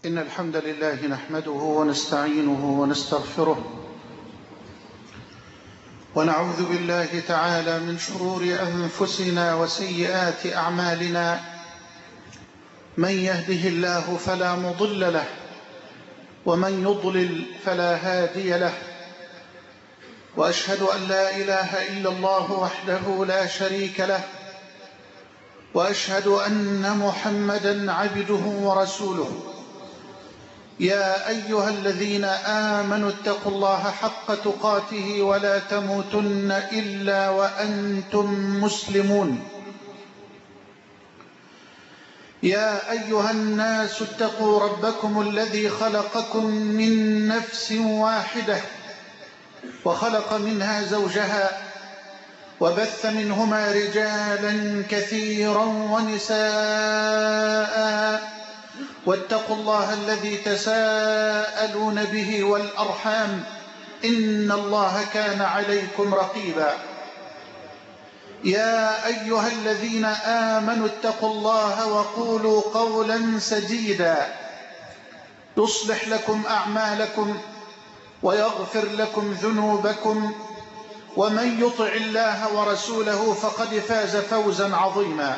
إن الحمد لله نحمده ونستعينه ونستغفره ونعوذ بالله تعالى من شرور أنفسنا وسيئات أعمالنا. من يهده الله فلا مضل له ومن يضلل فلا هادي له، وأشهد أن لا إله إلا الله وحده لا شريك له، وأشهد أن محمدا عبده ورسوله. يا أيها الذين آمنوا اتقوا الله حق تقاته ولا تموتن إلا وأنتم مسلمون. يا أيها الناس اتقوا ربكم الذي خلقكم من نفس واحدة وخلق منها زوجها وبث منهما رجالا كثيرا ونساء، واتقوا الله الذي تساءلون به والأرحام إن الله كان عليكم رقيبا. يا أيها الذين آمنوا اتقوا الله وقولوا قولا سديدا يصلح لكم أعمالكم ويغفر لكم ذنوبكم، ومن يطع الله ورسوله فقد فاز فوزا عظيما.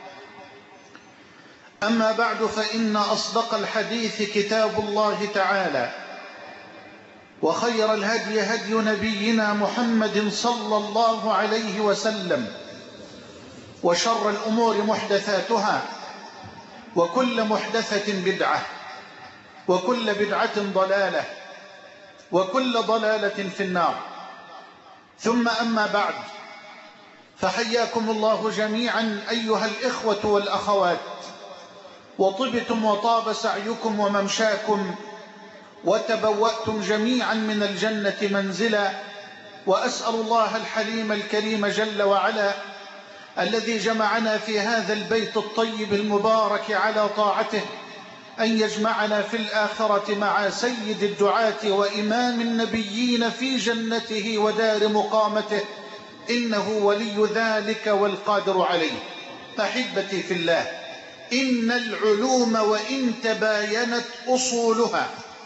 أما بعد، فإن أصدق الحديث كتاب الله تعالى، وخير الهدي هدي نبينا محمد صلى الله عليه وسلم، وشر الأمور محدثاتها، وكل محدثة بدعة، وكل بدعة ضلالة، وكل ضلالة في النار. ثم أما بعد، فحياكم الله جميعا أيها الإخوة والأخوات، وطبتم وطاب سعيكم وممشاكم، وتبوأتم جميعا من الجنة منزلا. وأسأل الله الحليم الكريم جل وعلا الذي جمعنا في هذا البيت الطيب المبارك على طاعته أن يجمعنا في الآخرة مع سيد الدعاة وإمام النبيين في جنته ودار مقامته، إنه ولي ذلك والقادر عليه. أحبتي في الله، إن العلوم وإن تباينت أصولها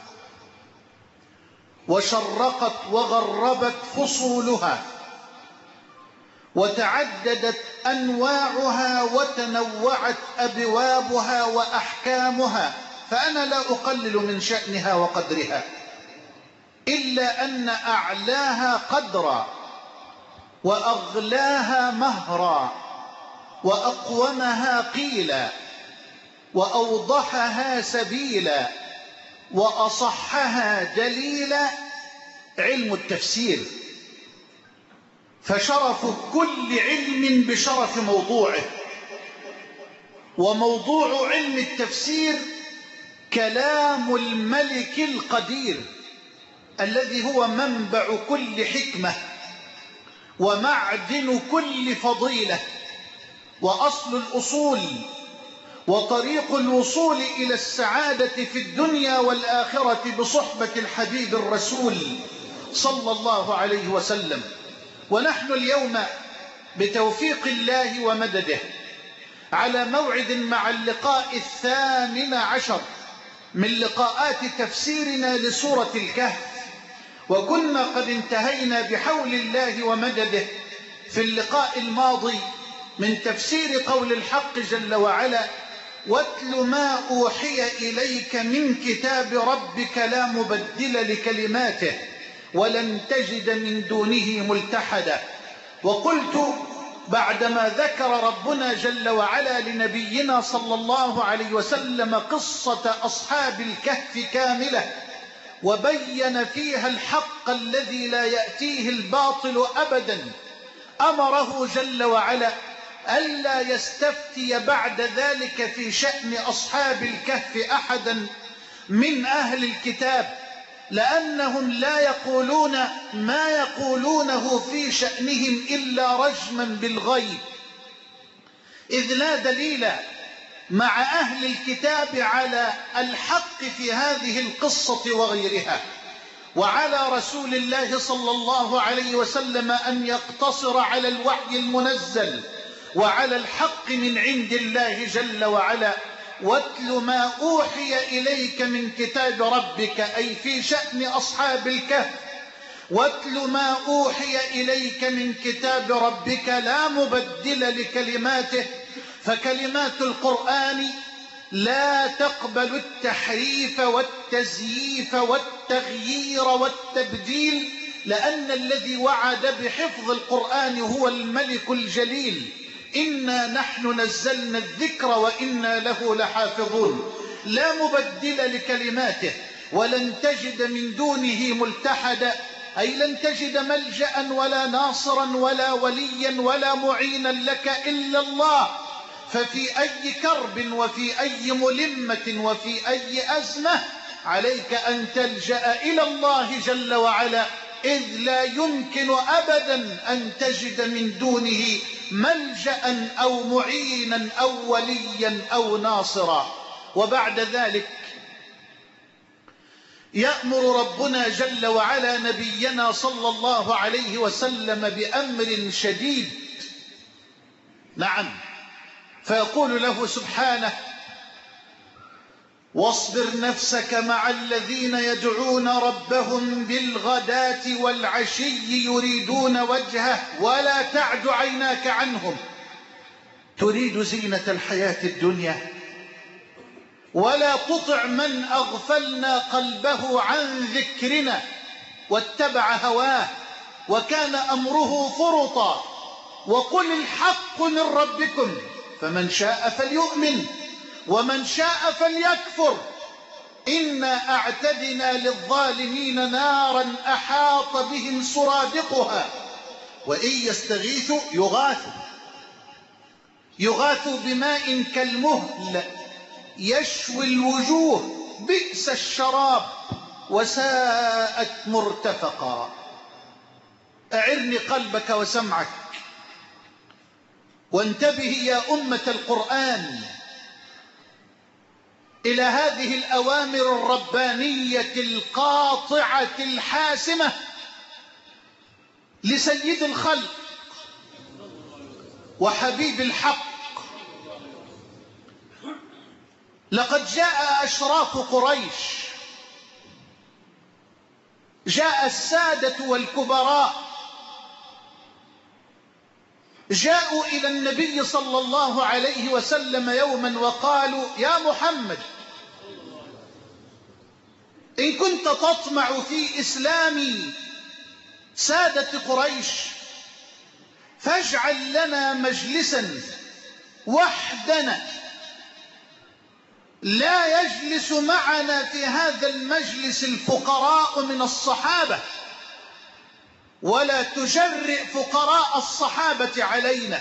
وشرقت وغربت فصولها وتعددت أنواعها وتنوعت أبوابها وأحكامها، فأنا لا أقلل من شأنها وقدرها، إلا أن أعلاها قدرا وأغلاها مهرا وأقومها قيلا وأوضحها سبيلا وأصحها دليلا علم التفسير. فشرف كل علم بشرف موضوعه، وموضوع علم التفسير كلام الملك القدير الذي هو منبع كل حكمة ومعدن كل فضيلة وأصل الأصول وطريق الوصول إلى السعادة في الدنيا والآخرة بصحبة الحبيب الرسول صلى الله عليه وسلم. ونحن اليوم بتوفيق الله ومدده على موعد مع اللقاء 18 من لقاءات تفسيرنا لسورة الكهف، وكنا قد انتهينا بحول الله ومدده في اللقاء الماضي من تفسير قول الحق جل وعلا: واتل ما أوحي إليك من كتاب ربك لا مبدل لكلماته ولن تجد من دونه ملتحدا. وقلت بعدما ذكر ربنا جل وعلا لنبينا صلى الله عليه وسلم قصة أصحاب الكهف كاملة، وبين فيها الحق الذي لا يأتيه الباطل أبدا، أمره جل وعلا ألا يستفتي بعد ذلك في شأن أصحاب الكهف أحدا من أهل الكتاب، لأنهم لا يقولون ما يقولونه في شأنهم إلا رجما بالغيب، إذ لا دليل مع أهل الكتاب على الحق في هذه القصة وغيرها. وعلى رسول الله صلى الله عليه وسلم أن يقتصر على الوحي المنزل وعلى الحق من عند الله جل وعلا واتل ما أوحي إليك من كتاب ربك، أي في شأن أصحاب الكهف. واتل ما أوحي إليك من كتاب ربك لا مبدل لكلماته، فكلمات القرآن لا تقبل التحريف والتزييف والتغيير والتبديل، لأن الذي وعد بحفظ القرآن هو الملك الجليل: إنا نحن نزلنا الذكر وإنا له لحافظون. لا مبدل لكلماته، ولن تجد من دونه ملتحدا، أي لن تجد ملجأ ولا ناصرا ولا وليا ولا معينا لك إلا الله. ففي أي كرب وفي أي ملمة وفي أي أزمة عليك أن تلجأ إلى الله جل وعلا، إذ لا يمكن أبدا أن تجد من دونه ملجأ أو معينا أو وليا أو ناصرا. وبعد ذلك يأمر ربنا جل وعلا نبينا صلى الله عليه وسلم بأمر شديد. نعم، فيقول له سبحانه: واصبر نفسك مع الذين يدعون ربهم بالغداة والعشي يريدون وجهه ولا تعد عيناك عنهم تريد زينة الحياة الدنيا ولا تطع من أغفلنا قلبه عن ذكرنا واتبع هواه وكان أمره فرطا وقل الحق من ربكم فمن شاء فليؤمن ومن شاء فليكفر إنا أعتدنا للظالمين نارا أحاط بهم سرادقها وإن يستغيثوا يغاثوا بماء كالمهل يشوي الوجوه بئس الشراب وساءت مرتفقا. أعرني قلبك وسمعك وانتبه يا أمة القرآن إلى هذه الأوامر الربانية القاطعة الحاسمة لسيد الخلق وحبيب الحق. لقد جاء أشراف قريش، جاء السادة والكبراء، جاءوا إلى النبي صلى الله عليه وسلم يوما وقالوا: يا محمد، إن كنت تطمع في إسلام سادة قريش فاجعل لنا مجلسا وحدنا لا يجلس معنا في هذا المجلس الفقراء من الصحابة ولا تجرئ فقراء الصحابة علينا.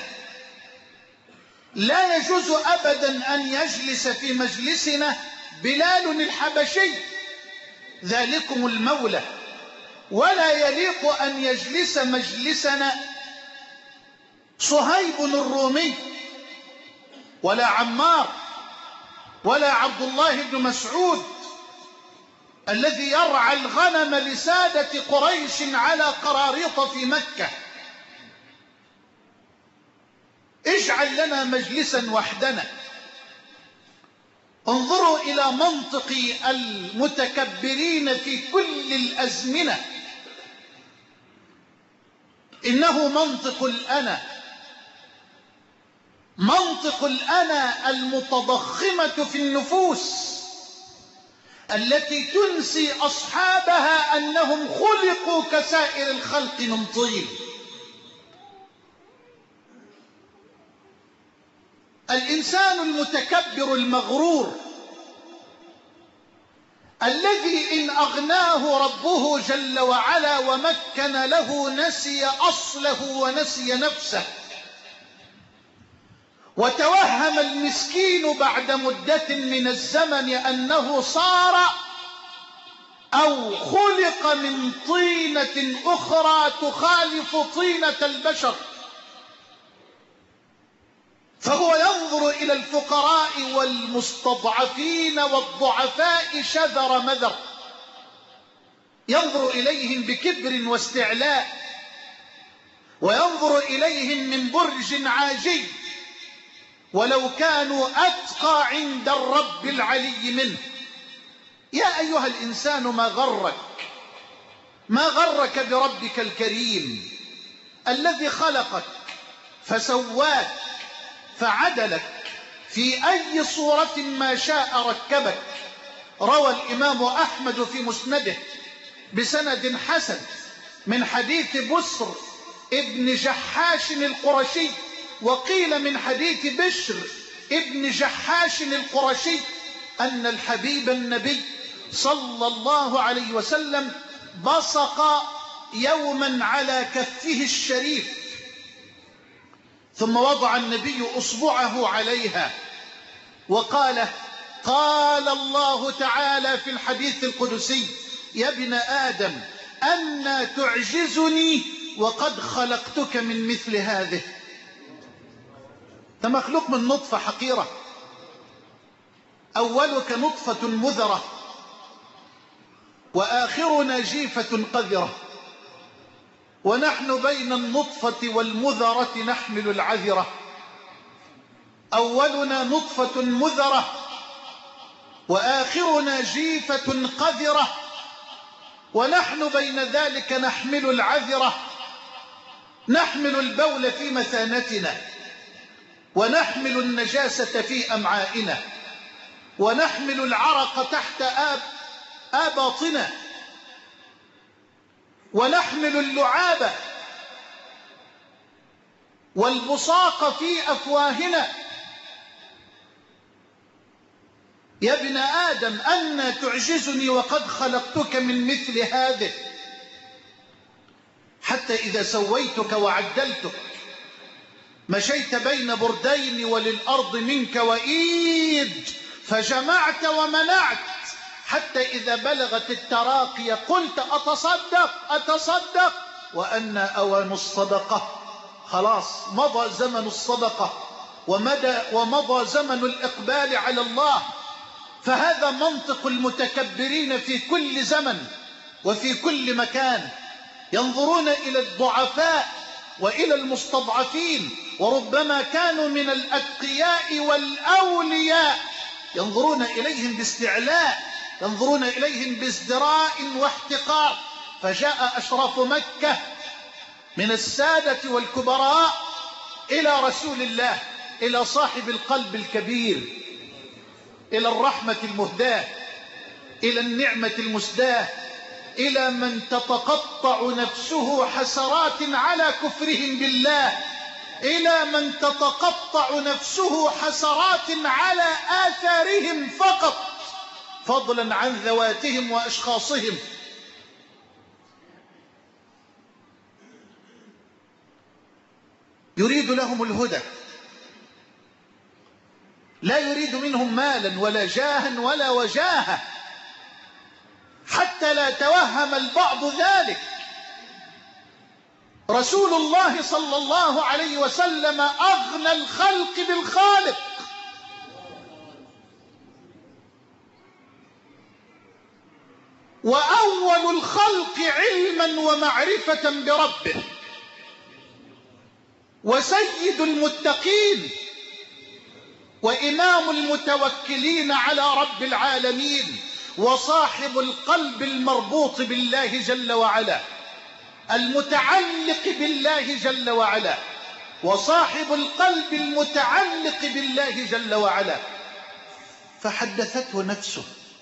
لا يجوز أبدا أن يجلس في مجلسنا بلال الحبشي ذلكم المولى، ولا يليق أن يجلس مجلسنا صهيب الرومي ولا عمار ولا عبد الله بن مسعود الذي يرعى الغنم لسادة قريش على قراريط في مكة. اجعل لنا مجلسا وحدنا. انظروا إلى منطق المتكبرين في كل الأزمنة، إنه منطق الأنا، منطق الأنا المتضخمة في النفوس التي تنسي أصحابها أنهم خلقوا كسائر الخلق من طين. الإنسان المتكبر المغرور الذي إن أغناه ربه جل وعلا ومكن له نسي أصله ونسي نفسه، وتوهم المسكين بعد مدة من الزمن أنه صار أو خلق من طينة أخرى تخالف طينة البشر، فهو ينظر إلى الفقراء والمستضعفين والضعفاء شذر مذر، ينظر إليهم بكبر واستعلاء، وينظر إليهم من برج عاجي، ولو كانوا أتقى عند الرب العلي منه. يا أيها الإنسان ما غرك بربك الكريم الذي خلقك فسواك فعدلك في أي صورة ما شاء ركبك. روى الإمام أحمد في مسنده بسند حسن من حديث بسر ابن جحاش القرشي، وقيل من حديث بشر ابن جحاش القرشي، أن الحبيب النبي صلى الله عليه وسلم بصق يوما على كفه الشريف، ثم وضع النبي أصبعه عليها وقال: قال الله تعالى في الحديث القدسي: يا ابن آدم أنى تعجزني وقد خلقتك من مثل هذه. أنت مخلوق من نطفة حقيرة، أولك نطفة مذرة وآخرنا جيفة قذرة، ونحن بين النطفة والمذرة نحمل العذرة. أولنا نطفة مذرة وآخرنا جيفة قذرة، ونحن بين ذلك نحمل العذرة، نحمل البول في مثانتنا، ونحمل النجاسة في أمعائنا، ونحمل العرق تحت آباطنا، ونحمل اللعاب والبصاق في أفواهنا. يا ابن آدم أنى تعجزني وقد خلقتك من مثل هذه. حتى إذا سويتك وعدلتك مشيت بين بردين وللأرض منك وإيد، فجمعت ومنعت، حتى إذا بلغت التراقي قلت: أتصدق، وأن أوان الصدقة. خلاص مضى زمن الصدقة ومضى زمن الإقبال على الله. فهذا منطق المتكبرين في كل زمن وفي كل مكان، ينظرون إلى الضعفاء وإلى المستضعفين، وربما كانوا من الأتقياء والأولياء، ينظرون إليهم باستعلاء، ينظرون إليهم بازدراء واحتقار. فجاء أشراف مكة من السادة والكبراء إلى رسول الله، إلى صاحب القلب الكبير، إلى الرحمة المهداة، إلى النعمة المسداة، إلى من تتقطع نفسه حسرات على كفرهم بالله، إلى من تتقطع نفسه حسرات على آثارهم فقط، فضلا عن ذواتهم وأشخاصهم. يريد لهم الهدى، لا يريد منهم مالا ولا جاها ولا وجاهة، حتى لا توهم البعض ذلك. رسول الله صلى الله عليه وسلم أغنى الخلق بالخالق، وأول الخلق علما ومعرفة بربه، وسيد المتقين، وإمام المتوكلين على رب العالمين، وصاحب القلب المربوط بالله جل وعلا، المتعلق بالله جل وعلا، وصاحب القلب المتعلق بالله جل وعلا. فحدثته نفسه: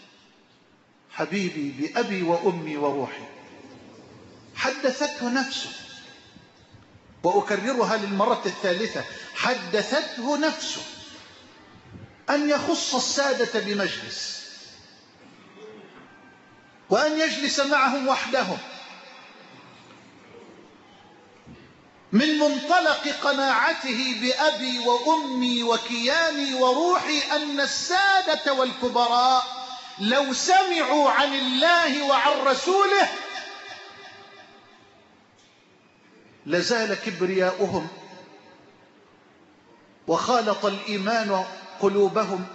حبيبي بأبي وأمي وروحي. حدثته نفسه، وأكررها للمرة الثالثة: حدثته نفسه أن يخص السادة بمجلس، وأن يجلس معهم وحدهم، من منطلق قناعته بأبي وأمي وكياني وروحي أن السادة والكبراء لو سمعوا عن الله وعن رسوله لزال كبرياؤهم، وخالط الإيمان قلوبهم،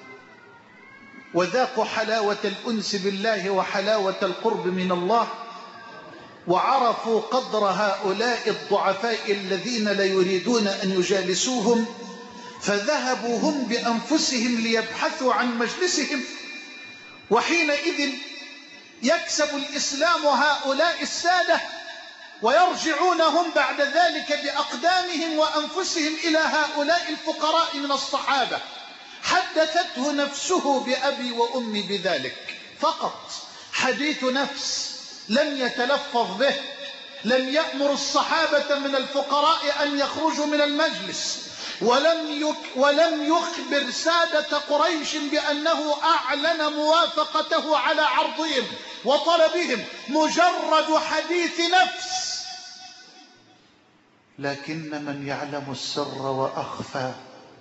وذاقوا حلاوة الأنس بالله وحلاوة القرب من الله، وعرفوا قدر هؤلاء الضعفاء الذين لا يريدون أن يجالسوهم، فذهبوا هم بأنفسهم ليبحثوا عن مجلسهم. وحينئذ يكسب الإسلام هؤلاء السادة ويرجعون هم بعد ذلك بأقدامهم وأنفسهم إلى هؤلاء الفقراء من الصحابة. حدثته نفسه بأبي وأمي بذلك فقط، حديث نفس لم يتلفظ به، لم يأمر الصحابة من الفقراء أن يخرجوا من المجلس، ولم يخبر سادة قريش بأنه أعلن موافقته على عرضهم وطلبهم، مجرد حديث نفس. لكن من يعلم السر وأخفى،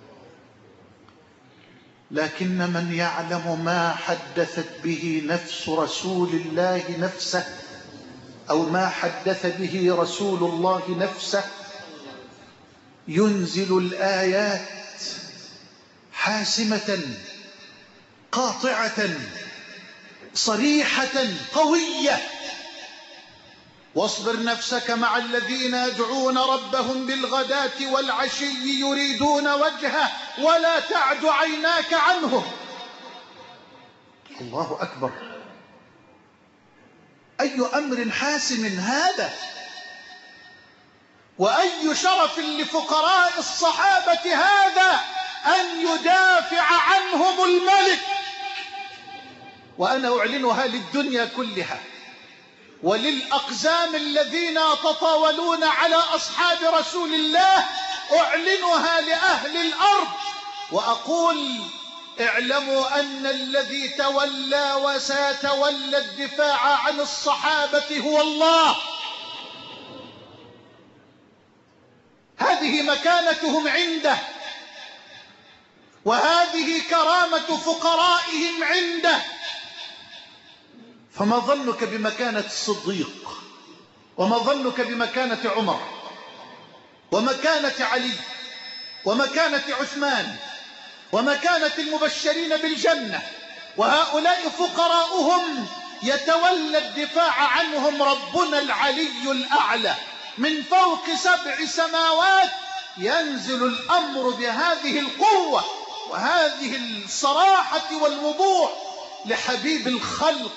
لكن من يعلم ما حدثت به نفس رسول الله نفسه، أو ما حدث به رسول الله نفسه، ينزل الآيات حاسمة قاطعة صريحة قوية: واصبر نفسك مع الذين يدعون ربهم بالغداة والعشي يريدون وجهه ولا تعد عيناك عنهم. الله أكبر، أي أمر حاسم هذا، وأي شرف لفقراء الصحابة هذا أن يدافع عنهم الملك. وأنا أعلنها للدنيا كلها وللأقزام الذين يتطاولون على أصحاب رسول الله، أعلنها لأهل الأرض وأقول: اعلموا أن الذي تولى وسيتولى الدفاع عن الصحابة هو الله. هذه مكانتهم عنده، وهذه كرامة فقرائهم عنده. فما ظنك بمكانة الصديق، وما ظنك بمكانة عمر، ومكانة علي، ومكانة عثمان، ومكانة المبشرين بالجنة؟ وهؤلاء فقراؤهم يتولى الدفاع عنهم ربنا العلي الأعلى من فوق 7 سماوات. ينزل الأمر بهذه القوة وهذه الصراحة والوضوح لحبيب الخلق،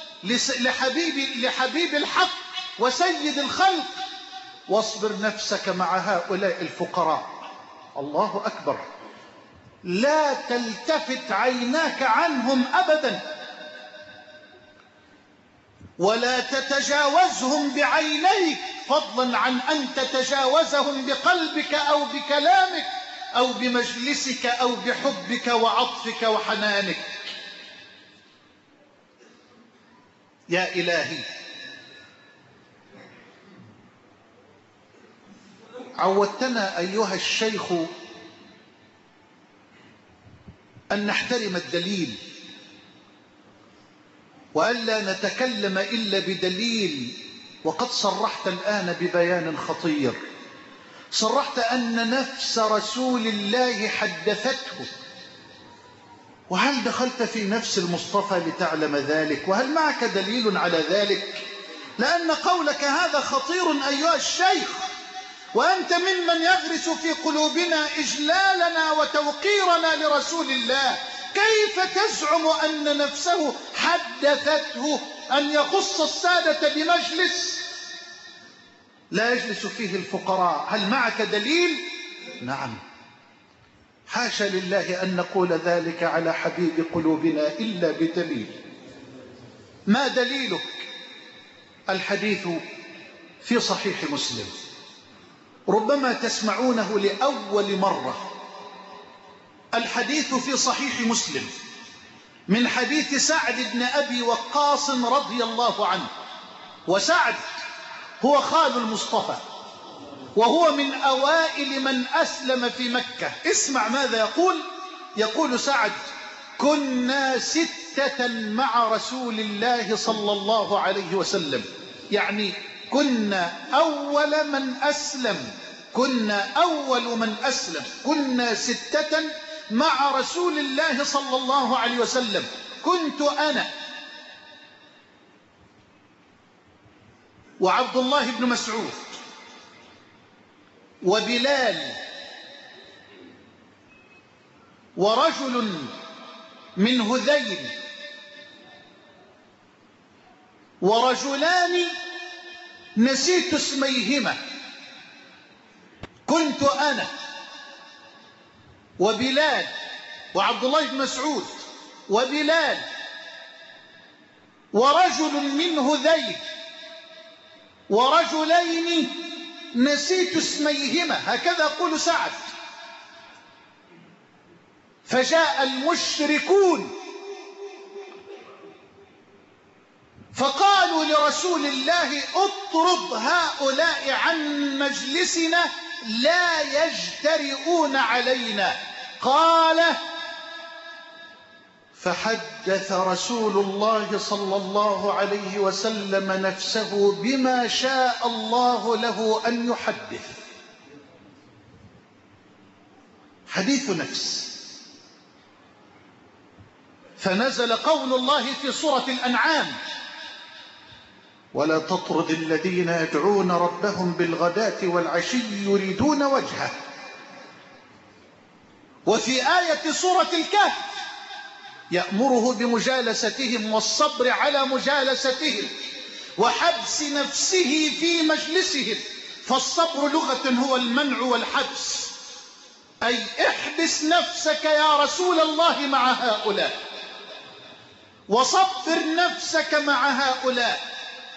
لحبيب الحق وسيد الخلق: واصبر نفسك مع هؤلاء الفقراء. الله أكبر، لا تلتفت عيناك عنهم أبدا، ولا تتجاوزهم بعينيك، فضلا عن أن تتجاوزهم بقلبك أو بكلامك أو بمجلسك أو بحبك وعطفك وحنانك. يا إلهي، عودتنا أيها الشيخ أن نحترم الدليل، وألا نتكلم إلا بدليل. وقد صرحت الآن ببيان خطير، صرحت أن نفس رسول الله حدثته. وهل دخلت في نفس المصطفى لتعلم ذلك؟ وهل معك دليل على ذلك؟ لأن قولك هذا خطير أيها الشيخ، وأنت ممن يغرس في قلوبنا إجلالنا وتوقيرنا لرسول الله. كيف تزعم أن نفسه حدثته أن يخص السادة بمجلس لا يجلس فيه الفقراء؟ هل معك دليل؟ نعم، حاشا لله أن نقول ذلك على حبيب قلوبنا إلا بدليل. ما دليلك؟ الحديث في صحيح مسلم، ربما تسمعونه لأول مرة. الحديث في صحيح مسلم من حديث سعد بن أبي وقاص رضي الله عنه. وسعد هو خال المصطفى، وهو من أوائل من أسلم في مكة. اسمع ماذا يقول. يقول سعد: كنا 6 مع رسول الله صلى الله عليه وسلم، يعني كنا أول من أسلم، كنا أول من أسلم، كنا 6 مع رسول الله صلى الله عليه وسلم. كنت أنا وعبد الله بن مسعود وبلال ورجل من هذيل ورجلان نسيت اسميهما، كنت أنا وبلال وعبد الله بن مسعود وبلال ورجل من هذيل ورجلين نسيت اسميهما، هكذا يقول سعد. فجاء المشركون فقالوا لرسول الله اطرد هؤلاء عن مجلسنا لا يجترئون علينا. قال: فحدث رسول الله صلى الله عليه وسلم نفسه بما شاء الله له أن يحدث. حديث نفس. فنزل قول الله في سورة الأنعام: ولا تطرد الذين يدعون ربهم بالغداة والعشي يريدون وجهه. وفي آية سورة الكهف: يأمره بمجالستهم والصبر على مجالستهم وحبس نفسه في مجلسهم. فالصبر لغة هو المنع والحبس، أي احبس نفسك يا رسول الله مع هؤلاء، وصبر نفسك مع هؤلاء،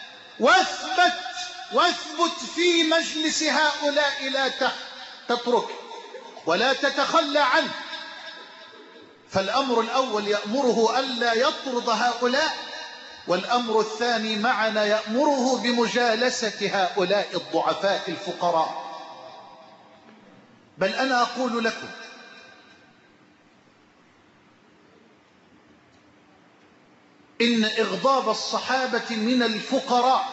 واثبت في مجلس هؤلاء، لا تترك ولا تتخلى عنه. فالأمر الأول يأمره ألا يطرد هؤلاء، والأمر الثاني معنا يأمره بمجالسة هؤلاء الضعفاء الفقراء. بل أنا أقول لكم إن إغضاب الصحابة من الفقراء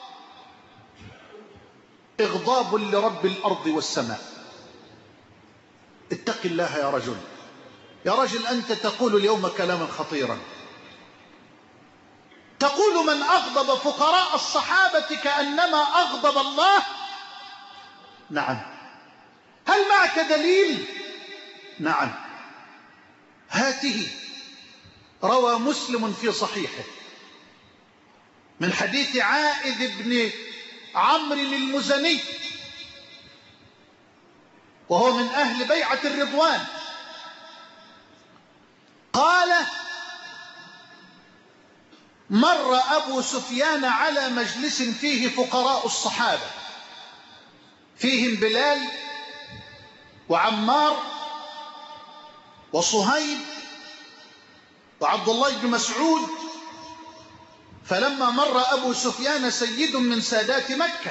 إغضاب لرب الأرض والسماء. اتق الله يا رجل، يا رجل، أنت تقول اليوم كلاما خطيرا، تقول من أغضب فقراء الصحابة كأنما أغضب الله. نعم. هل معك دليل؟ نعم. هاته. روى مسلم في صحيحه من حديث عائذ بن عمرو المزني، وهو من أهل بيعة الرضوان، قال: مر أبو سفيان على مجلس فيه فقراء الصحابة، فيهم بلال وعمار وصهيب وعبد الله بن مسعود. فلما مر أبو سفيان سيد من سادات مكة،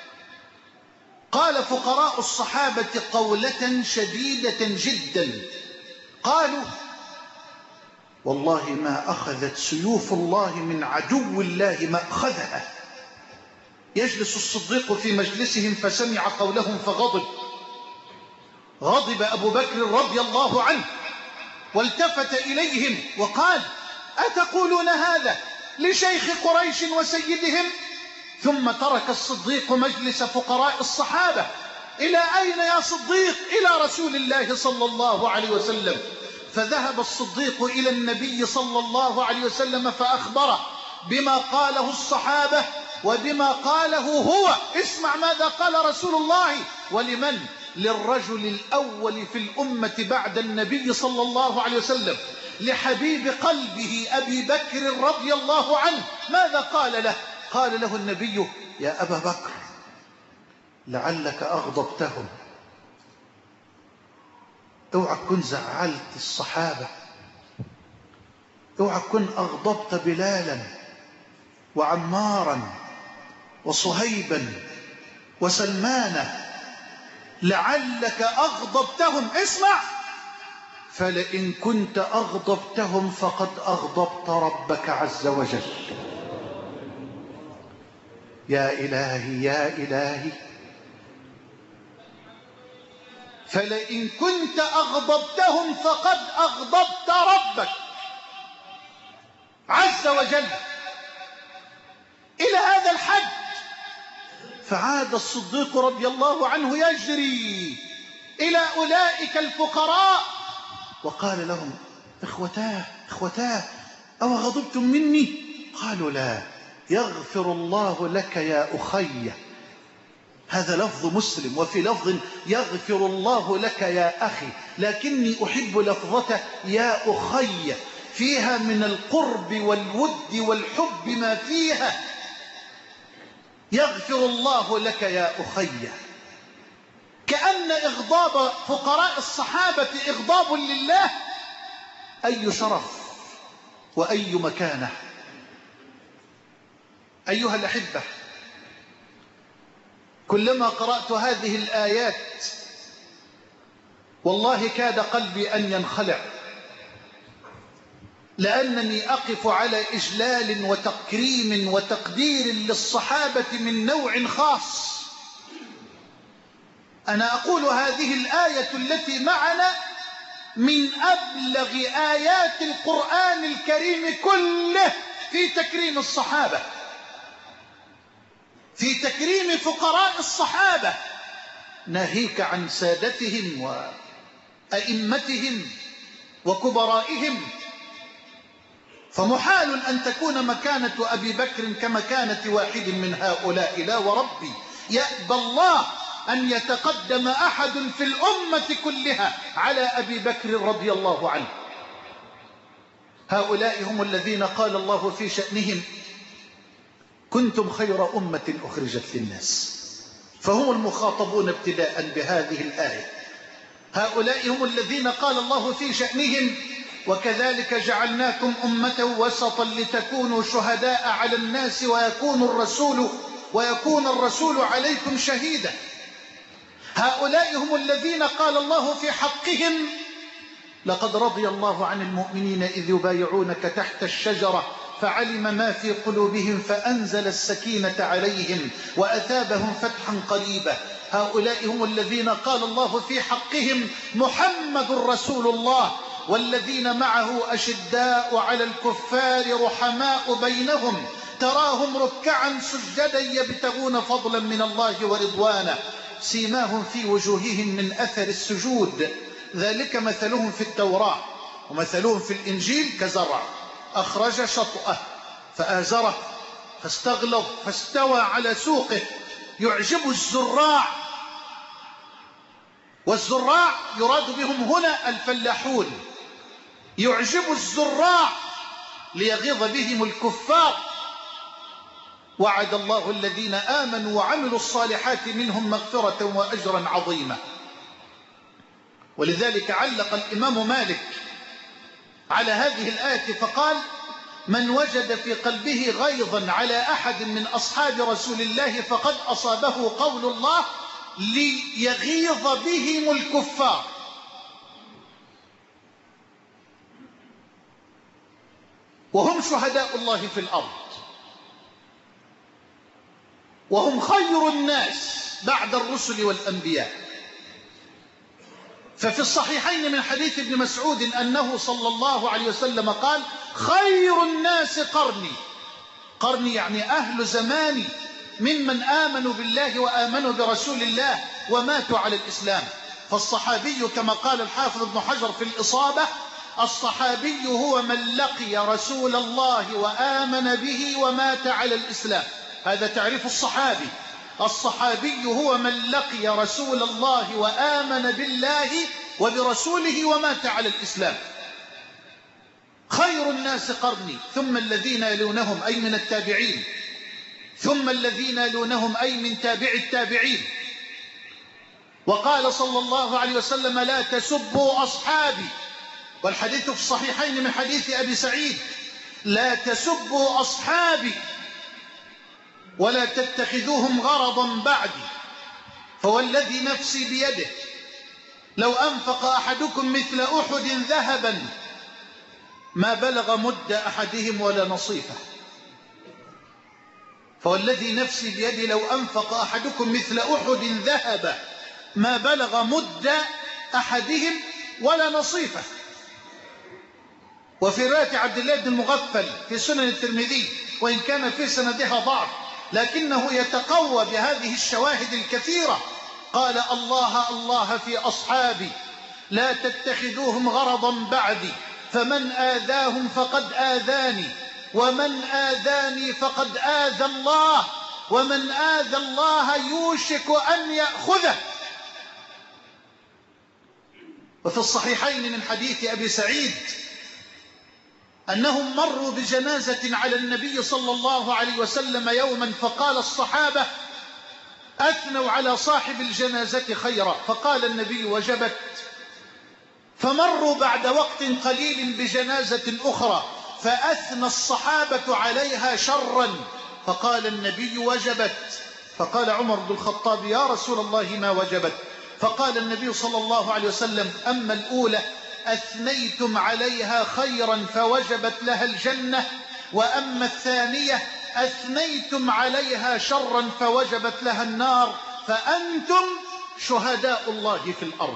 قال فقراء الصحابة قولة شديدة جدا، قالوا: والله ما أخذت سيوف الله من عدو الله ما أخذها. يجلس الصديق في مجلسهم فسمع قولهم فغضب. غضب أبو بكر رضي الله عنه والتفت إليهم وقال: أتقولون هذا لشيخ قريش وسيدهم؟ ثم ترك الصديق مجلس فقراء الصحابة. إلى أين يا صديق؟ إلى رسول الله صلى الله عليه وسلم. فذهب الصديق إلى النبي صلى الله عليه وسلم فأخبره بما قاله الصحابة وبما قاله هو. اسمع ماذا قال رسول الله. ولمن؟ للرجل الأول في الأمة بعد النبي صلى الله عليه وسلم، لحبيب قلبه أبي بكر رضي الله عنه. ماذا قال له؟ قال له النبي: يا أبا بكر، لعلك أغضبتهم، اوعى تكون زعلت الصحابة، اوعى تكون أغضبت بلالا وعمارا وصهيبا وسلمانا، لعلك أغضبتهم. اسمع: فلئن كنت أغضبتهم فقد أغضبت ربك عز وجل. يا إلهي يا إلهي، فلئن كنت أغضبتهم فقد أغضبت ربك عز وجل. إلى هذا الحد. فعاد الصديق رضي الله عنه يجري إلى أولئك الفقراء وقال لهم: إخوتاه أو غضبتم مني؟ قالوا: لا، يغفر الله لك يا أخي. هذا لفظ مسلم، وفي لفظ: يغفر الله لك يا أخي، لكني أحب لفظته يا أخي، فيها من القرب والود والحب ما فيها. يغفر الله لك يا أخي، كأن إغضاب فقراء الصحابة إغضاب لله. أي شرف وأي مكانة. أيها الأحبة، كلما قرأت هذه الآيات والله كاد قلبي أن ينخلع، لأنني أقف على إجلال وتكريم وتقدير للصحابة من نوع خاص. أنا أقول هذه الآية التي معنا من أبلغ آيات القرآن الكريم كله في تكريم الصحابة، في تكريم فقراء الصحابة، ناهيك عن سادتهم وأئمتهم وكبرائهم. فمحال أن تكون مكانة أبي بكر كمكانة واحد من هؤلاء، لا وربي، يأبى الله أن يتقدم أحد في الأمة كلها على أبي بكر رضي الله عنه. هؤلاء هم الذين قال الله في شأنهم: كنتم خير أمة أخرجت للناس. فهم المخاطبون ابتداء بهذه الآية. هؤلاء هم الذين قال الله في شأنهم: وكذلك جعلناكم أمة وسطا لتكونوا شهداء على الناس ويكون الرسول عليكم شهيدا. هؤلاء هم الذين قال الله في حقهم: لقد رضي الله عن المؤمنين إذ يبايعونك تحت الشجرة فعلم ما في قلوبهم فأنزل السكينة عليهم وأثابهم فتحا قريبا. هؤلاء هم الذين قال الله في حقهم: محمد رسول الله والذين معه أشداء على الكفار رحماء بينهم تراهم ركعا سجدا يبتغون فضلا من الله ورضوانا سيماهم في وجوههم من أثر السجود ذلك مثلهم في التوراة ومثلهم في الإنجيل كزرع أخرج شطأه فآزره فاستغلظ فاستوى على سوقه يعجب الزراع. والزراع يراد بهم هنا الفلاحون. يعجب الزراع ليغيظ بهم الكفار. وعد الله الذين آمنوا وعملوا الصالحات منهم مغفرة وأجرا عظيما. ولذلك علق الإمام مالك على هذه الآية فقال: من وجد في قلبه غيظا على أحد من أصحاب رسول الله فقد أصابه قول الله ليغيظ بهم الكفار. وهم شهداء الله في الأرض وهم خير الناس بعد الرسل والأنبياء. ففي الصحيحين من حديث ابن مسعود أنه صلى الله عليه وسلم قال: خير الناس قرني. قرني يعني أهل زماني ممن آمنوا بالله وآمنوا برسول الله وماتوا على الإسلام. فالصحابي كما قال الحافظ ابن حجر في الإصابة: الصحابي هو من لقي رسول الله وآمن به ومات على الإسلام. هذا تعريف الصحابي. الصحابي هو من لقي رسول الله وآمن بالله وبرسوله ومات على الإسلام. خير الناس قرني ثم الذين يلونهم أي من التابعين ثم الذين يلونهم أي من تابع التابعين. وقال صلى الله عليه وسلم: لا تسبوا أصحابي. والحديث في الصحيحين من حديث أبي سعيد: لا تسبوا أصحابي ولا تتخذوهم غرضا بعدي فوالذي نفسي بيده لو أنفق أحدكم مثل أحد ذهبا ما بلغ مد أحدهم ولا نصيفه. فوالذي نفسي بيده لو أنفق أحدكم مثل أحد ذهبا ما بلغ مد أحدهم ولا نصيفه. وفي رواية عبد الله بن المغفل في سنن الترمذي وإن كان في سندها ضعف لكنه يتقوى بهذه الشواهد الكثيرة قال: الله الله في أصحابي لا تتخذوهم غرضا بعدي، فمن آذاهم فقد آذاني، ومن آذاني فقد آذى الله، ومن آذى الله يوشك أن يأخذه. وفي الصحيحين من حديث أبي سعيد أنهم مروا بجنازة على النبي صلى الله عليه وسلم يوما، فقال الصحابة أثنوا على صاحب الجنازة خيرا، فقال النبي وجبت. فمروا بعد وقت قليل بجنازة أخرى فأثنى الصحابة عليها شرا، فقال النبي وجبت. فقال عمر بن الخطاب يا رسول الله ما وجبت؟ فقال النبي صلى الله عليه وسلم أما الأولى أثنيتم عليها خيرا فوجبت لها الجنة، وأما الثانية أثنيتم عليها شرا فوجبت لها النار، فأنتم شهداء الله في الأرض.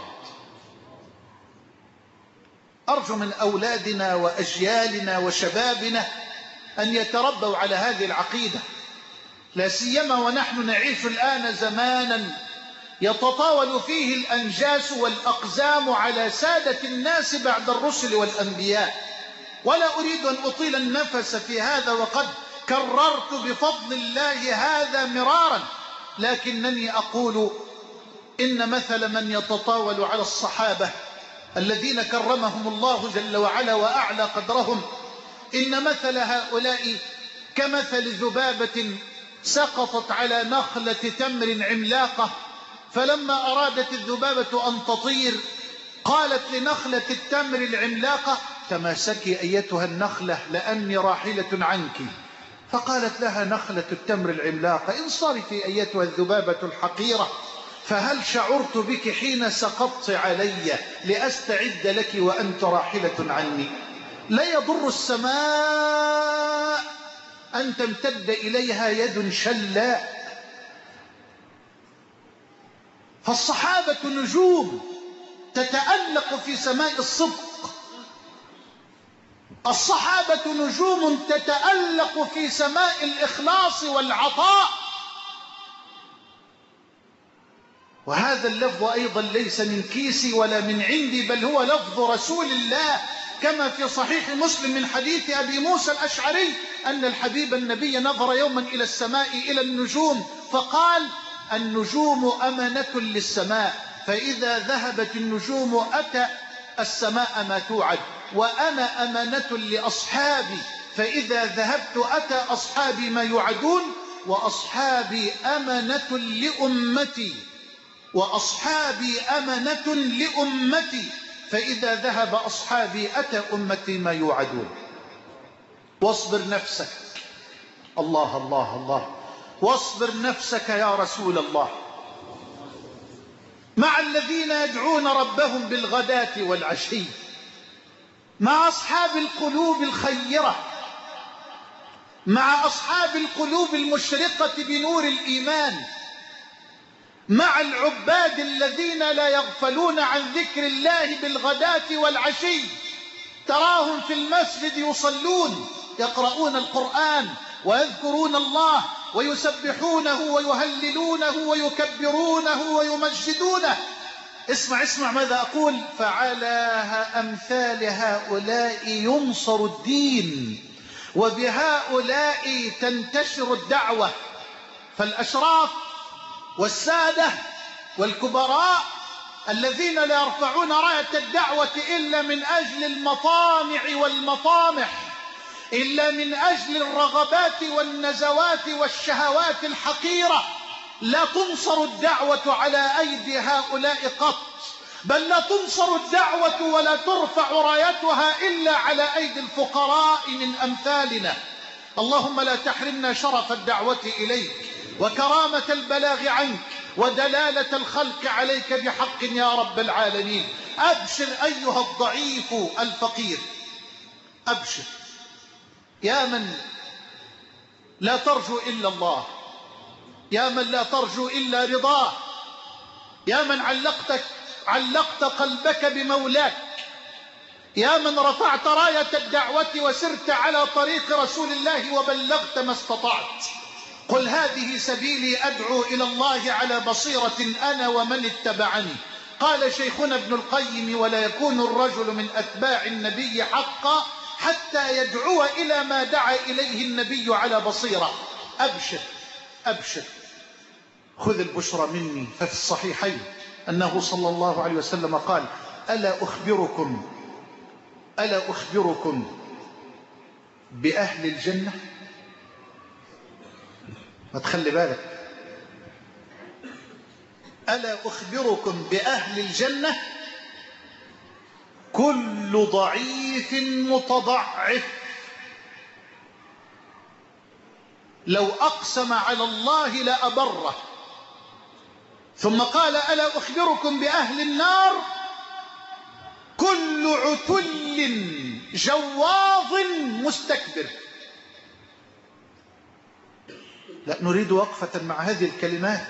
أرجو من أولادنا وأجيالنا وشبابنا أن يتربوا على هذه العقيدة، لا سيما ونحن نعيش الآن زمانا يتطاول فيه الأنجاس والأقزام على سادة الناس بعد الرسل والأنبياء. ولا أريد أن أطيل النفس في هذا وقد كررت بفضل الله هذا مرارا، لكنني أقول إن مثل من يتطاول على الصحابة الذين كرمهم الله جل وعلا وأعلى قدرهم، إن مثل هؤلاء كمثل ذبابة سقطت على نخلة تمر عملاقة، فلما أرادت الذبابة أن تطير قالت لنخلة التمر العملاقة تماسكي أيتها النخلة لأني راحلة عنك. فقالت لها نخلة التمر العملاقة انصرفي أيتها الذبابة الحقيرة، فهل شعرت بك حين سقطت علي لأستعد لك وأنت راحلة عني؟ لا يضر السماء أن تمتد إليها يد شلاء. فالصحابة نجوم تتألق في سماء الصدق، الصحابة نجوم تتألق في سماء الإخلاص والعطاء. وهذا اللفظ أيضا ليس من كيسي ولا من عندي، بل هو لفظ رسول الله كما في صحيح مسلم من حديث أبي موسى الأشعري أن الحبيب النبي نظر يوما إلى السماء إلى النجوم فقال النجوم أمنة للسماء، فإذا ذهبت النجوم أتى السماء ما توعد، وأنا أمنة لأصحابي، فإذا ذهبت أتى أصحابي ما يوعدون، وأصحابي أمنة لأمتي، وأصحابي أمنة لأمتي، فإذا ذهب أصحابي أتى أمتي ما يوعدون. واصبر نفسك، الله الله الله، واصبر نفسك يا رسول الله مع الذين يدعون ربهم بالغداة والعشي، مع أصحاب القلوب الخيرة، مع أصحاب القلوب المشرقة بنور الإيمان، مع العباد الذين لا يغفلون عن ذكر الله بالغداة والعشي، تراهم في المسجد يصلون يقرؤون القرآن ويذكرون الله ويسبحونه ويهللونه ويكبرونه ويمجدونه. اسمع ماذا أقول، فعلى أمثال هؤلاء ينصر الدين، وبهؤلاء تنتشر الدعوة. فالأشراف والسادة والكبراء الذين لا يرفعون راية الدعوة إلا من أجل المطامع والمطامح، إلا من أجل الرغبات والنزوات والشهوات الحقيرة، لا تنصر الدعوة على أيدي هؤلاء قط، بل لا تنصر الدعوة ولا ترفع رايتها إلا على أيدي الفقراء من أمثالنا. اللهم لا تحرمنا شرف الدعوة إليك وكرامة البلاغ عنك ودلالة الخلق عليك بحق يا رب العالمين. أبشر أيها الضعيف الفقير، أبشر يا من لا ترجو إلا الله، يا من لا ترجو إلا رضاه، يا من علقت قلبك بمولاك، يا من رفعت راية الدعوة وسرت على طريق رسول الله وبلغت ما استطعت. قل هذه سبيلي أدعو إلى الله على بصيرة أنا ومن اتبعني، قال شيخنا ابن القيم: ولا يكون الرجل من أتباع النبي حقا حتى يدعو إلى ما دعا إليه النبي على بصيرة. أبشر أبشر، خذ البشرى مني. ففي الصحيحين أنه صلى الله عليه وسلم قال: ألا أخبركم بأهل الجنة؟ ما تخلي بالك، ألا أخبركم بأهل الجنة؟ كل ضعيف متضعف لو أقسم على الله لأبره. ثم قال: ألا أخبركم بأهل النار؟ كل عتل جواظ مستكبر. لا نريد وقفة مع هذه الكلمات.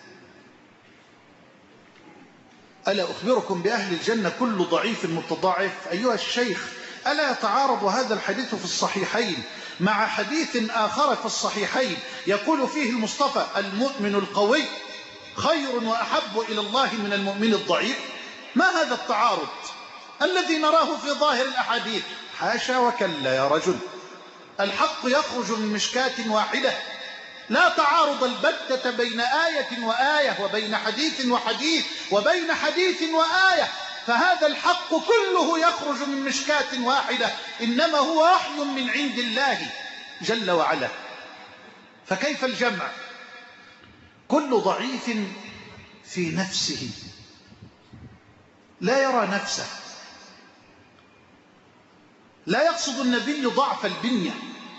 ألا أخبركم بأهل الجنة كل ضعيف متضعف؟ أيها الشيخ، ألا يتعارض هذا الحديث في الصحيحين مع حديث آخر في الصحيحين يقول فيه المصطفى: المؤمن القوي خير وأحب إلى الله من المؤمن الضعيف؟ ما هذا التعارض الذي نراه في ظاهر الأحاديث؟ حاشا وكلا يا رجل، الحق يخرج من مشكاة واحدة، لا تعارض البتة بين آية وآية وبين حديث وحديث وبين حديث وآية، فهذا الحق كله يخرج من مشكاة واحدة، إنما هو وحي من عند الله جل وعلا. فكيف الجمع؟ كل ضعيف في نفسه لا يرى نفسه. لا يقصد النبي ضعف البنية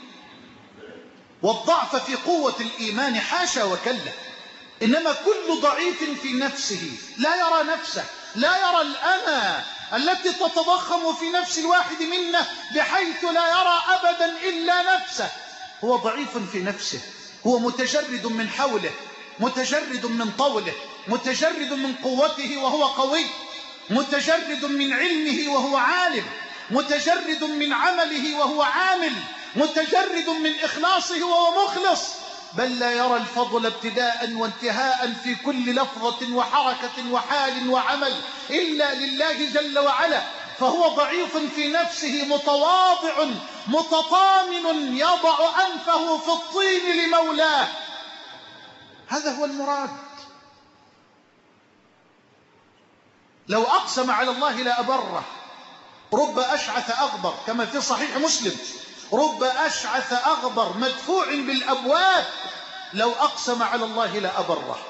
والضعف في قوة الإيمان، حاشا وكلا، إنما كل ضعيف في نفسه لا يرى نفسه، لا يرى الأنا التي تتضخم في نفس الواحد منا بحيث لا يرى أبدا إلا نفسه. هو ضعيف في نفسه، هو متجرد من حوله، متجرد من طوله، متجرد من قوته وهو قوي، متجرد من علمه وهو عالم، متجرد من عمله وهو عامل، متجرد من إخلاصه وهو مخلص، بل لا يرى الفضل ابتداء وانتهاء في كل لفظة وحركة وحال وعمل إلا لله جل وعلا. فهو ضعيف في نفسه، متواضع متطامن، يضع أنفه في الطين لمولاه. هذا هو المراد. لو أقسم على الله لأبره. رب أشعث أغبر كما في صحيح مسلم، رب أشعث أغبر مدفوع بالأبواب، لو أقسم على الله لأبره.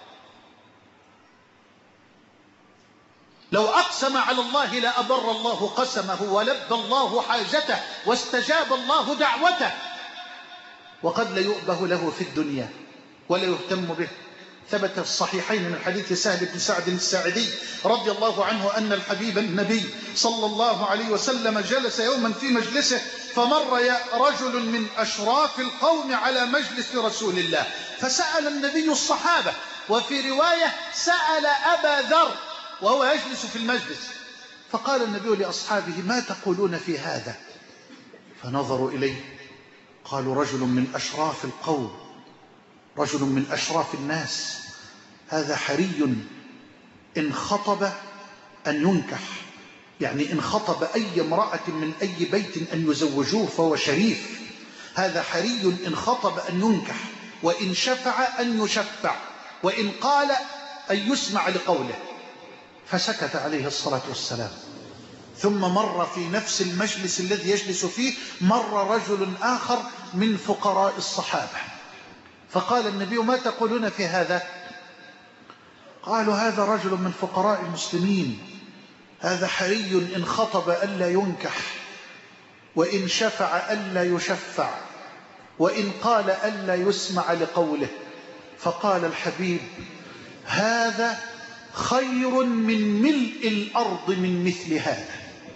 لو أقسم على الله لأبر الله قسمه ولبى الله حاجته واستجاب الله دعوته. وقد لا يؤبه له في الدنيا ولا يهتم به. ثبت في الصحيحين من حديث سهل بن سعد الساعدي رضي الله عنه أن الحبيب النبي صلى الله عليه وسلم جلس يوما في مجلسه، فمر رجل من أشراف القوم على مجلس رسول الله، فسأل النبي الصحابة، وفي رواية سأل أبا ذر وهو يجلس في المجلس، فقال النبي لأصحابه: ما تقولون في هذا؟ فنظروا إليه، قالوا: رجل من أشراف القوم، رجل من أشراف الناس، هذا حري إن خطب أن ينكح، يعني إن خطب أي امرأة من أي بيت أن يزوجوه فهو شريف. هذا حري إن خطب أن ينكح، وإن شفع أن يشفع، وإن قال أن يسمع لقوله. فسكت عليه الصلاة والسلام. ثم مر في نفس المجلس الذي يجلس فيه مر رجل آخر من فقراء الصحابة، فقال النبي: ما تقولون في هذا؟ قالوا: هذا رجل من فقراء المسلمين، هذا حري إن خطب ألا ينكح، وإن شفع ألا يشفع، وإن قال ألا يسمع لقوله. فقال الحبيب: هذا خير من ملء الأرض من مثل هذا.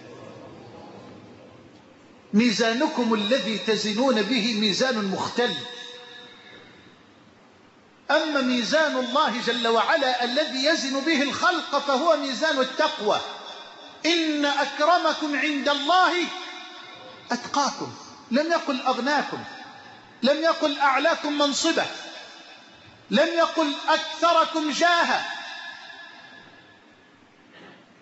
ميزانكم الذي تزنون به ميزان مختل، أما ميزان الله جل وعلا الذي يزن به الخلق فهو ميزان التقوى. إن أكرمكم عند الله أتقاكم. لم يقل أغناكم، لم يقل أعلاكم منصبة، لم يقل أكثركم جاها،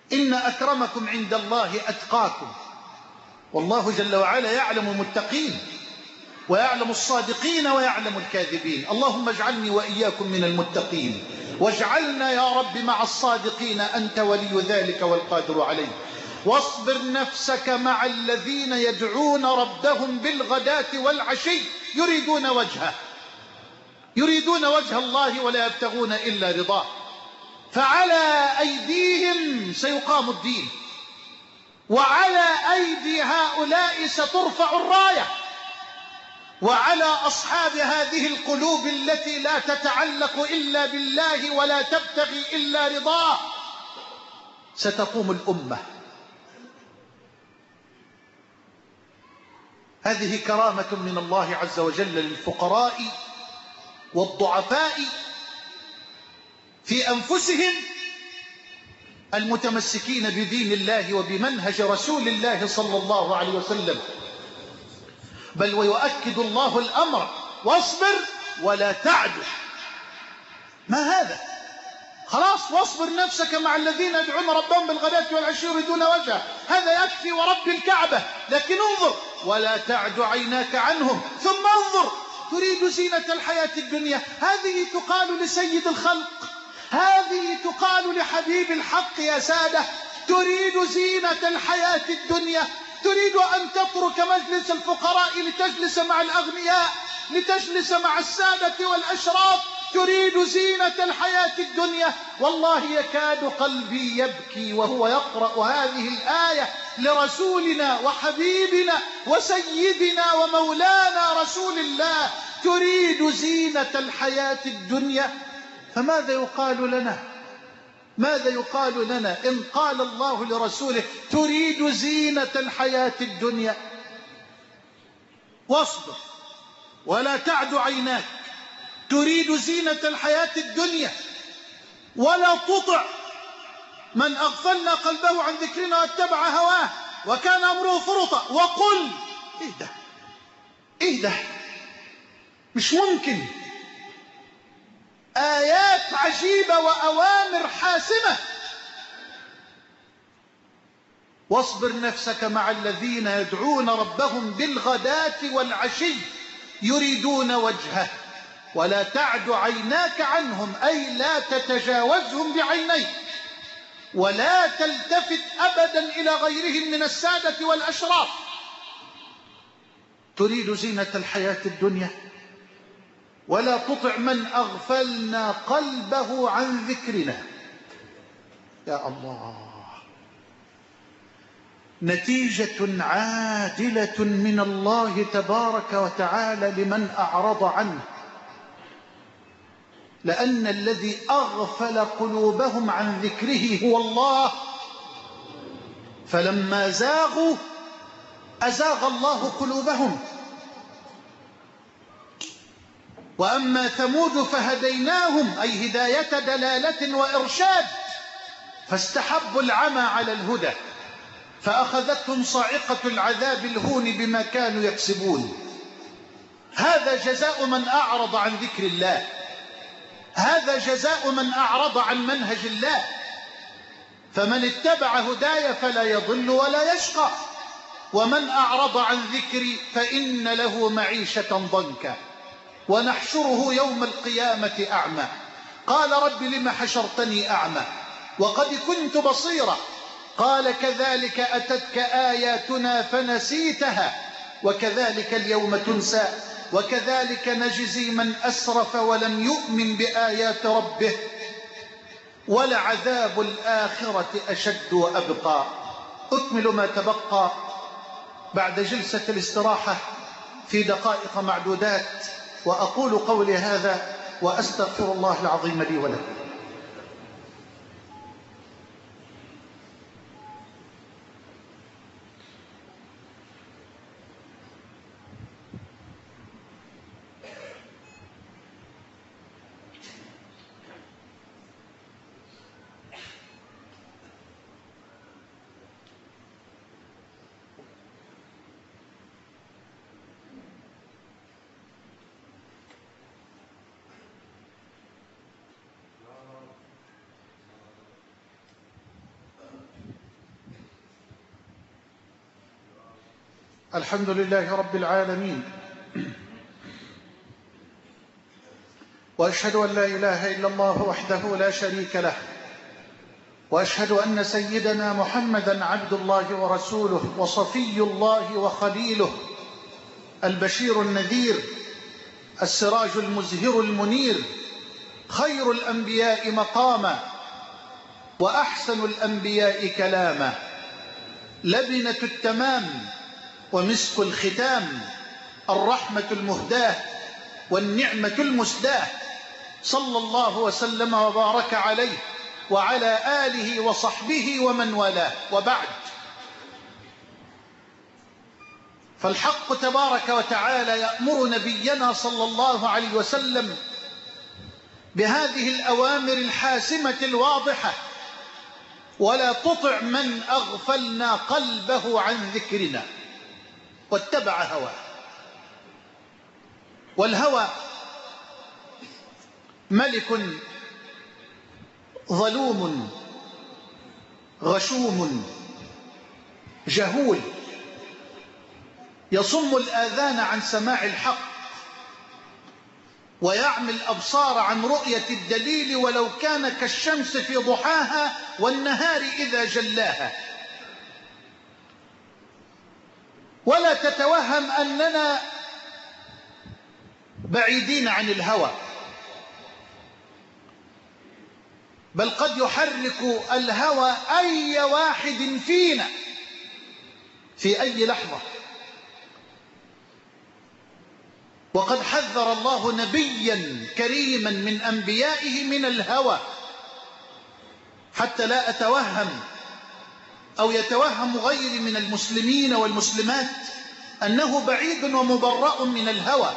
إن أكرمكم عند الله أتقاكم. والله جل وعلا يعلم المتقين ويعلم الصادقين ويعلم الكاذبين. اللهم اجعلني وإياكم من المتقين، واجعلنا يا رب مع الصادقين، أنت ولي ذلك والقادر عليه. واصبر نفسك مع الذين يدعون ربهم بالغداة والعشي يريدون وجهه، يريدون وجه الله ولا يبتغون إلا رضاه. فعلى أيديهم سيقام الدين، وعلى أيدي هؤلاء سترفع الراية، وعلى أصحاب هذه القلوب التي لا تتعلق إلا بالله ولا تبتغي إلا رضاه ستقوم الأمة. هذه كرامة من الله عز وجل للفقراء والضعفاء في أنفسهم المتمسكين بدين الله وبمنهج رسول الله صلى الله عليه وسلم. بل ويؤكد الله الأمر: واصبر ولا تعد. ما هذا؟ خلاص، واصبر نفسك مع الذين يدعون ربهم بالغداة والعشي يريدون وجهه، هذا يكفي ورب الكعبة. لكن انظر: ولا تعد عيناك عنهم، ثم انظر: تريد زينة الحياة الدنيا. هذه تقال لسيد الخلق، هذه تقال لحبيب الحق يا سادة. تريد زينة الحياة الدنيا، تريد أن تترك مجلس الفقراء لتجلس مع الأغنياء، لتجلس مع السادة والأشراف. تريد زينة الحياة الدنيا. والله يكاد قلبي يبكي وهو يقرأ هذه الآية لرسولنا وحبيبنا وسيدنا ومولانا رسول الله. تريد زينة الحياة الدنيا. فماذا يقال لنا؟ ماذا يقال لنا إن قال الله لرسوله: تريد زينة الحياة الدنيا؟ واصبر ولا تعد عيناك. تريد زينة الحياة الدنيا، ولا تطع من أغفلنا قلبه عن ذكرنا واتبع هواه وكان أمره فرطا. وقل: إيه ده؟ مش ممكن. آيات عجيبة وأوامر حاسمة. واصبر نفسك مع الذين يدعون ربهم بالغداة والعشي يريدون وجهه ولا تعد عيناك عنهم، أي لا تتجاوزهم بعينيك، ولا تلتفت أبدا إلى غيرهم من السادة والأشراف. تريد زينة الحياة الدنيا، ولا تطع من أغفلنا قلبه عن ذكرنا. يا الله، نتيجة عادلة من الله تبارك وتعالى لمن أعرض عنه، لأن الذي أغفل قلوبهم عن ذكره هو الله. فلما زاغوا أزاغ الله قلوبهم. وأما ثمود فهديناهم، أي هداية دلالة وإرشاد، فاستحبوا العمى على الهدى فأخذتهم صاعقة العذاب الهون بما كانوا يكسبون. هذا جزاء من أعرض عن ذكر الله، هذا جزاء من أعرض عن منهج الله. فمن اتبع هداي فلا يضل ولا يشقى، ومن أعرض عن ذكري فإن له معيشة ضنكا ونحشره يوم القيامة أعمى. قال: رب لم حشرتني أعمى وقد كنت بصيرا. قال: كذلك أتتك آياتنا فنسيتها وكذلك اليوم تنسى وكذلك نجزي من أسرف ولم يؤمن بآيات ربه ولعذاب الآخرة أشد وأبقى. أكمل ما تبقى بعد جلسة الاستراحة في دقائق معدودات، وأقول قولي هذا وأستغفر الله العظيم لي ولكم. الحمد لله رب العالمين، وأشهد أن لا إله إلا الله وحده لا شريك له، وأشهد أن سيدنا محمدا عبد الله ورسوله وصفي الله وخليله، البشير النذير، السراج المزهر المنير، خير الأنبياء مقاما وأحسن الأنبياء كلاما، لبنة التمام ومسك الختام، الرحمة المهداة والنعمة المسداة، صلى الله وسلم وبارك عليه وعلى آله وصحبه ومن والاه، وبعد. فالحق تبارك وتعالى يأمر نبينا صلى الله عليه وسلم بهذه الأوامر الحاسمة الواضحة: ولا تطع من أغفلنا قلبه عن ذكرنا واتبع هواه. والهوى ملك ظلوم غشوم جهول، يصم الآذان عن سماع الحق، ويعمي الأبصار عن رؤية الدليل ولو كان كالشمس في ضحاها والنهار إذا جلاها. ولا تتوهم أننا بعيدين عن الهوى، بل قد يحرك الهوى أي واحد فينا في أي لحظة. وقد حذر الله نبيا كريما من أنبيائه من الهوى، حتى لا أتوهم أو يتوهم غيري من المسلمين والمسلمات أنه بعيد ومبرأ من الهوى.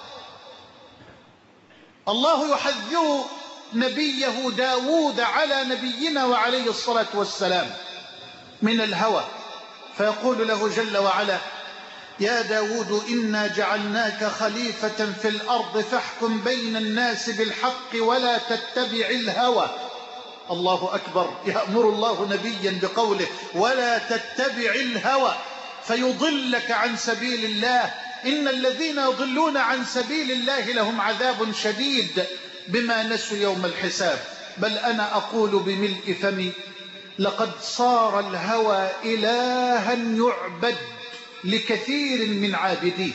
الله يحذر نبيه داود على نبينا وعليه الصلاة والسلام من الهوى، فيقول له جل وعلا: يا داود إنا جعلناك خليفة في الأرض فاحكم بين الناس بالحق ولا تتبع الهوى. الله أكبر، يأمر الله نبيا بقوله ولا تتبع الهوى فيضلك عن سبيل الله. إن الذين يضلون عن سبيل الله لهم عذاب شديد بما نسوا يوم الحساب. بل أنا أقول بملء فمي: لقد صار الهوى إلها يعبد لكثير من عابديه.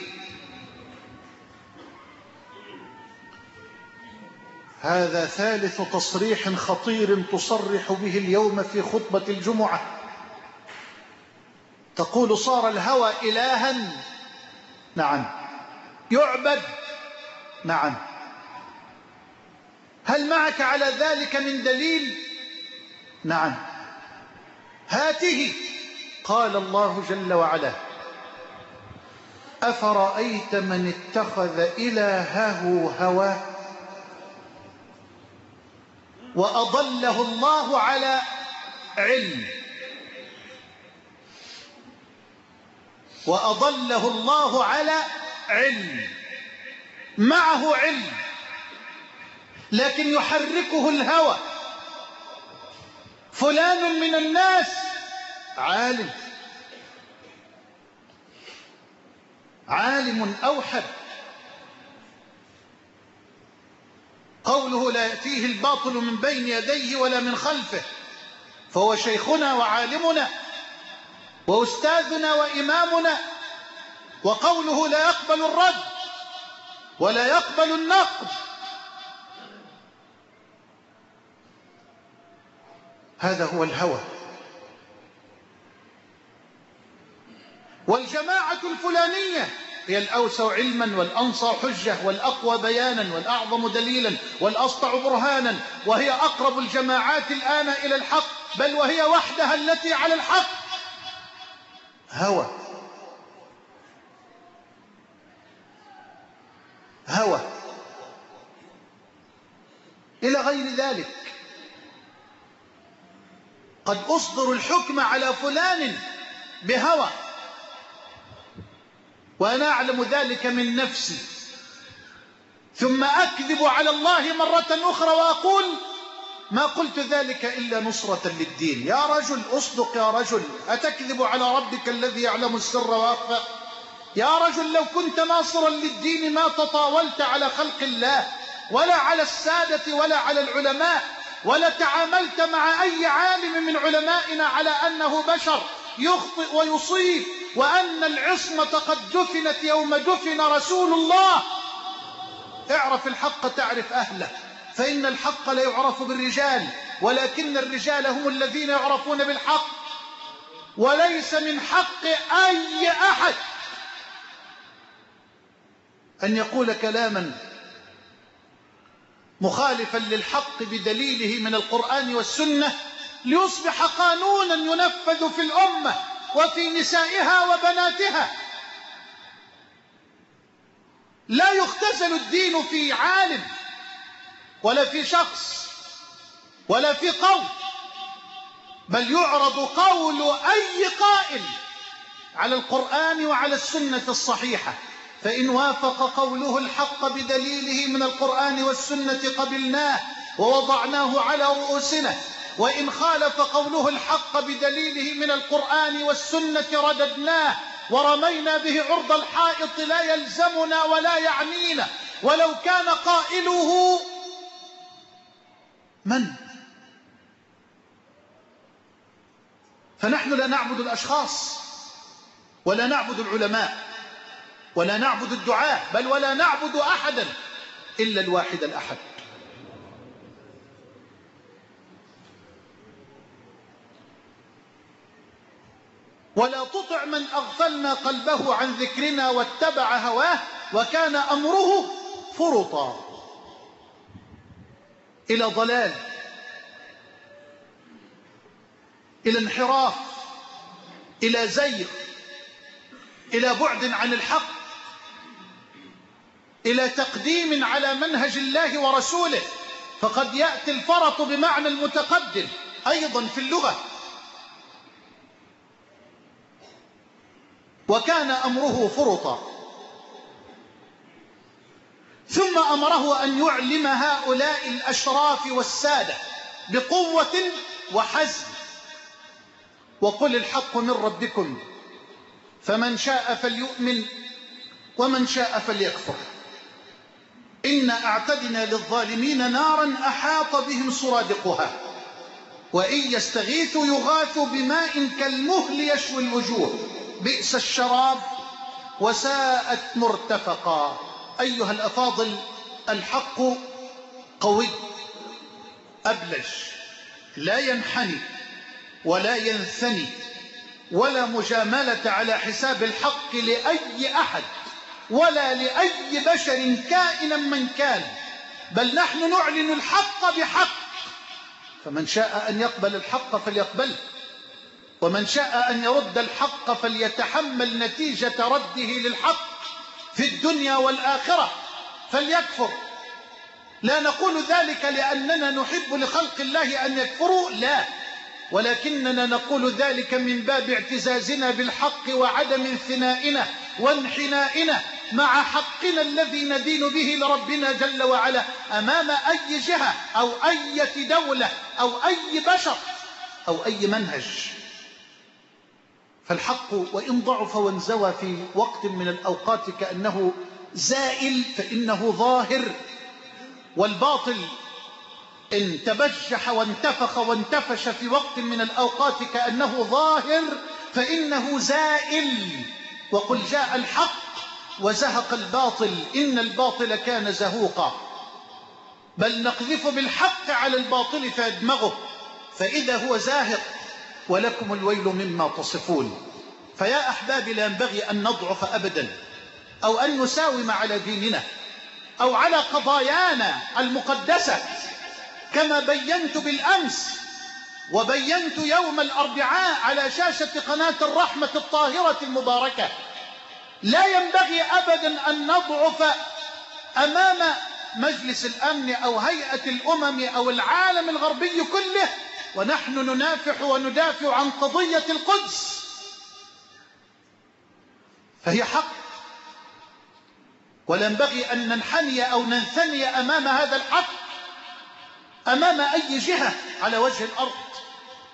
هذا ثالث تصريح خطير تصرح به اليوم في خطبة الجمعة. تقول صار الهوى إلها، نعم. يعبد، نعم. هل معك على ذلك من دليل؟ نعم. هاته. قال الله جل وعلا: أفرأيت من اتخذ إلهه هواه وأضله الله على علم. وأضله الله على علم، معه علم لكن يحركه الهوى. فلان من الناس عالم، عالم أوحد، قوله لا يأتيه الباطل من بين يديه ولا من خلفه، فهو شيخنا وعالمنا وأستاذنا وإمامنا. وقوله لا يقبل الرد ولا يقبل النقد. هذا هو الهوى. والجماعة الفلانية هي الأوسع علما والأنصع حجة والأقوى بيانا والأعظم دليلا والأسطع برهانا، وهي أقرب الجماعات الآن إلى الحق، بل وهي وحدها التي على الحق. هوى، هوى. إلى غير ذلك. قد أصدر الحكم على فلان بهوى وأنا أعلم ذلك من نفسي، ثم أكذب على الله مرة أخرى وأقول ما قلت ذلك إلا نصرة للدين. يا رجل أصدق، يا رجل، أتكذب على ربك الذي يعلم السر وأخفى؟ يا رجل لو كنت ناصرا للدين ما تطاولت على خلق الله ولا على السادة ولا على العلماء، ولا تعاملت مع أي عالم من علمائنا على أنه بشر يخطئ ويصيب، وأن العصمة قد دفنت يوم دفن رسول الله. اعرف الحق تعرف أهله، فإن الحق لا يعرف بالرجال، ولكن الرجال هم الذين يعرفون بالحق. وليس من حق أي أحد أن يقول كلاما مخالفا للحق بدليله من القرآن والسنة ليصبح قانونا ينفذ في الأمة وفي نسائها وبناتها. لا يختزل الدين في عالم ولا في شخص ولا في قول، بل يعرض قول أي قائل على القرآن وعلى السنة الصحيحة، فإن وافق قوله الحق بدليله من القرآن والسنة قبلناه ووضعناه على رؤوسنا، وإن خالف قوله الحق بدليله من القرآن والسنة رددناه ورمينا به عرض الحائط لا يلزمنا ولا يعنينا، ولو كان قائله من؟ فنحن لا نعبد الأشخاص ولا نعبد العلماء ولا نعبد الدعاة، بل ولا نعبد أحدا إلا الواحد الأحد. ولا تطع من أغفلنا قلبه عن ذكرنا واتبع هواه وكان أمره فرطا. إلى ضلال، إلى انحراف، إلى زيغ، إلى بعد عن الحق، إلى تقديم على منهج الله ورسوله. فقد يأتي الفرط بمعنى المتقدم أيضا في اللغة. وكان أمره فرطا. ثم أمره أن يعلم هؤلاء الأشراف والسادة بقوة وحزم: وقل الحق من ربكم فمن شاء فليؤمن ومن شاء فليكفر إنا أعتدنا للظالمين نارا أحاط بهم سرادقها وإن يستغيثوا يغاثوا بماء كالمهل يشوي الوجوه بئس الشراب وساءت مرتفقا. أيها الأفاضل، الحق قوي أبلج، لا ينحني ولا ينثني، ولا مجاملة على حساب الحق لأي أحد ولا لأي بشر كائنا من كان، بل نحن نعلن الحق بحق. فمن شاء أن يقبل الحق فليقبله، ومن شاء أن يرد الحق فليتحمل نتيجة رده للحق في الدنيا والآخرة فليكفر. لا نقول ذلك لأننا نحب لخلق الله أن يكفروا، لا، ولكننا نقول ذلك من باب اعتزازنا بالحق وعدم انثنائنا وانحنائنا مع حقنا الذي ندين به لربنا جل وعلا أمام أي جهة أو أي دولة أو أي بشر أو أي منهج. فالحق وإن ضعف وانزوى في وقت من الأوقات كأنه زائل فإنه ظاهر، والباطل إن تبجح وانتفخ وانتفش في وقت من الأوقات كأنه ظاهر فإنه زائل. وقل جاء الحق وزهق الباطل إن الباطل كان زهوقا. بل نقذف بالحق على الباطل فيدمغه فإذا هو زاهق ولكم الويل مما تصفون. فيا أحبابي، لا ينبغي أن نضعف أبدا أو أن نساوم على ديننا أو على قضايانا المقدسة، كما بينت بالأمس وبينت يوم الأربعاء على شاشة قناة الرحمة الطاهرة المباركة. لا ينبغي أبدا أن نضعف أمام مجلس الأمن أو هيئة الأمم أو العالم الغربي كله ونحن ننافح وندافع عن قضية القدس، فهي حق، ولا ينبغي أن ننحني أو ننثني أمام هذا الحق أمام أي جهة على وجه الأرض،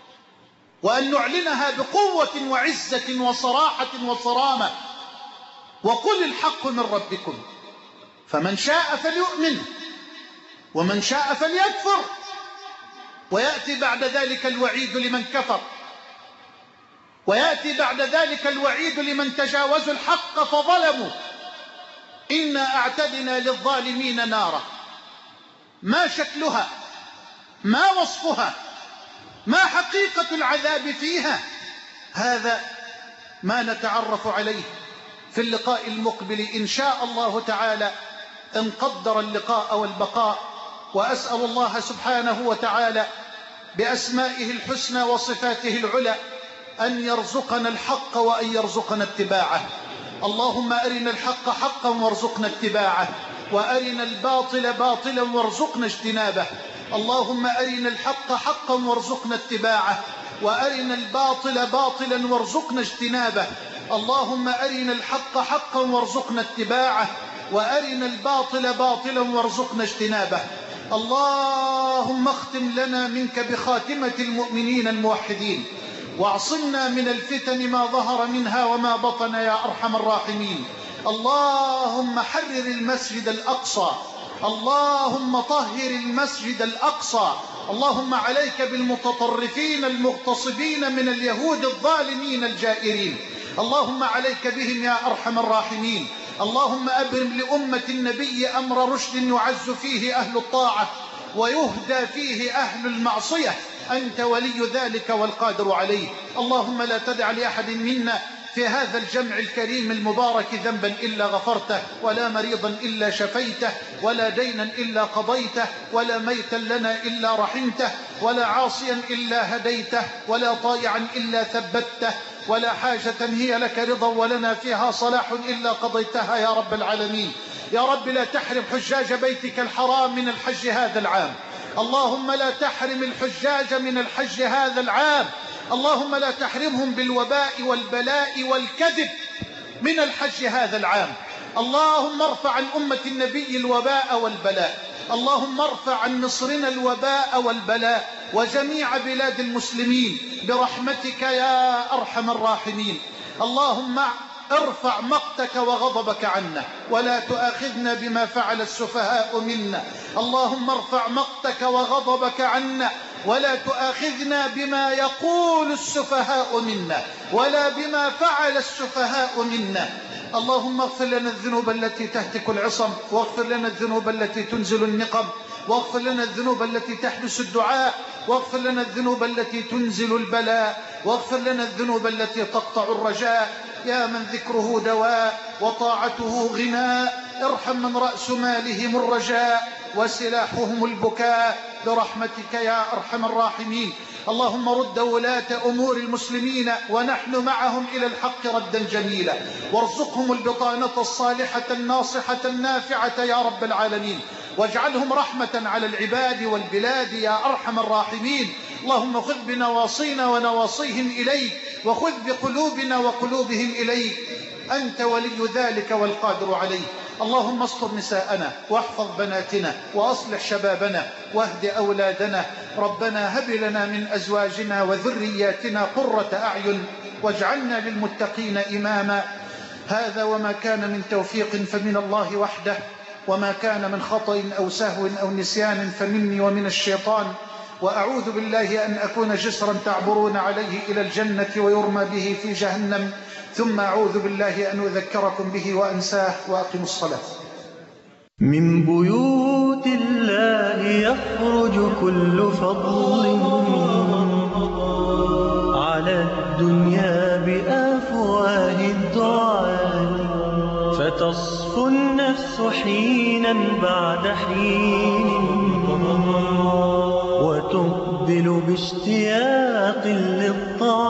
وأن نعلنها بقوة وعزة وصراحة وصرامة. وقل الحق من ربكم فمن شاء فليؤمن ومن شاء فليكفر. ويأتي بعد ذلك الوعيد لمن كفر، ويأتي بعد ذلك الوعيد لمن تجاوزوا الحق فظلموا. إنا أعتدنا للظالمين نارا، ما شكلها، ما وصفها، ما حقيقة العذاب فيها؟ هذا ما نتعرف عليه في اللقاء المقبل إن شاء الله تعالى، إن قدر اللقاء والبقاء. وأسأل الله سبحانه وتعالى بأسمائه الحسنى وصفاته العلى أن يرزقنا الحق وأن يرزقنا اتباعه. اللهم أرنا الحق حقا وارزقنا اتباعه، وأرنا الباطل باطلا وارزقنا اجتنابه. اللهم أرنا الحق حقا وارزقنا اتباعه، وأرنا الباطل باطلا وارزقنا اجتنابه. اللهم أرنا الحق حقا وارزقنا اتباعه، وأرنا الباطل باطلا وارزقنا اجتنابه. اللهم اختم لنا منك بخاتمة المؤمنين الموحدين، واعصمنا من الفتن ما ظهر منها وما بطن يا أرحم الراحمين. اللهم حرر المسجد الأقصى، اللهم طهر المسجد الأقصى. اللهم عليك بالمتطرفين المغتصبين من اليهود الظالمين الجائرين، اللهم عليك بهم يا أرحم الراحمين. اللهم أبرم لأمة النبي أمر رشد يعز فيه أهل الطاعة ويهدى فيه أهل المعصية، أنت ولي ذلك والقادر عليه. اللهم لا تدع لأحد منا في هذا الجمع الكريم المبارك ذنبا إلا غفرته، ولا مريضا إلا شفيته، ولا دينا إلا قضيته، ولا ميتا لنا إلا رحمته، ولا عاصيا إلا هديته، ولا طائعا إلا ثبته، ولا حاجة هي لك رضا ولنا فيها صلاح إلا قضيتها يا رب العالمين. يا رب لا تحرم حجاج بيتك الحرام من الحج هذا العام، اللهم لا تحرم الحجاج من الحج هذا العام، اللهم لا تحرمهم بالوباء والبلاء والكذب من الحج هذا العام. اللهم ارفع عن أمة النبي الوباء والبلاء، اللهم ارفع عن مصرنا الوباء والبلاء وجميع بلاد المسلمين برحمتك يا أرحم الراحمين. اللهم ارفع مقتك وغضبك عنا ولا تؤاخذنا بما فعل السفهاء منا. اللهم ارفع مقتك وغضبك عنا ولا تؤاخذنا بما يقول السفهاء منا ولا بما فعل السفهاء منا. اللهم اغفر لنا الذنوب التي تهتك العصم، واغفر لنا الذنوب التي تنزل النقم، واغفر لنا الذنوب التي تحبس الدعاء، واغفر لنا الذنوب التي تنزل البلاء، واغفر لنا الذنوب التي تقطع الرجاء. يا من ذكره دواء وطاعته غناء، ارحم من رأس مالهم الرجاء وسلاحهم البكاء برحمتك يا أرحم الراحمين. اللهم رد ولاة أمور المسلمين ونحن معهم إلى الحق ردا جميلا، وارزقهم البطانة الصالحة الناصحة النافعة يا رب العالمين، واجعلهم رحمة على العباد والبلاد يا أرحم الراحمين. اللهم خذ بنواصينا ونواصيهم إليك، وخذ بقلوبنا وقلوبهم إليك، أنت ولي ذلك والقادر عليه. اللهم استر نساءنا واحفظ بناتنا وأصلح شبابنا واهد أولادنا. ربنا هب لنا من أزواجنا وذرياتنا قرة أعين واجعلنا للمتقين إماما. هذا وما كان من توفيق فمن الله وحده، وما كان من خطأ أو سهو أو نسيان فمني ومن الشيطان، وأعوذ بالله أن أكون جسرا تعبرون عليه إلى الجنة ويرمى به في جهنم، ثم أعوذ بالله أن أذكركم به وأنساه. وأقم الصلاة. من بيوت الله يخرج كل فضل على الدنيا بأفواه الدعاء، فتصفو النفس حينا بعد حين وتقبل باشتياق للطاعة.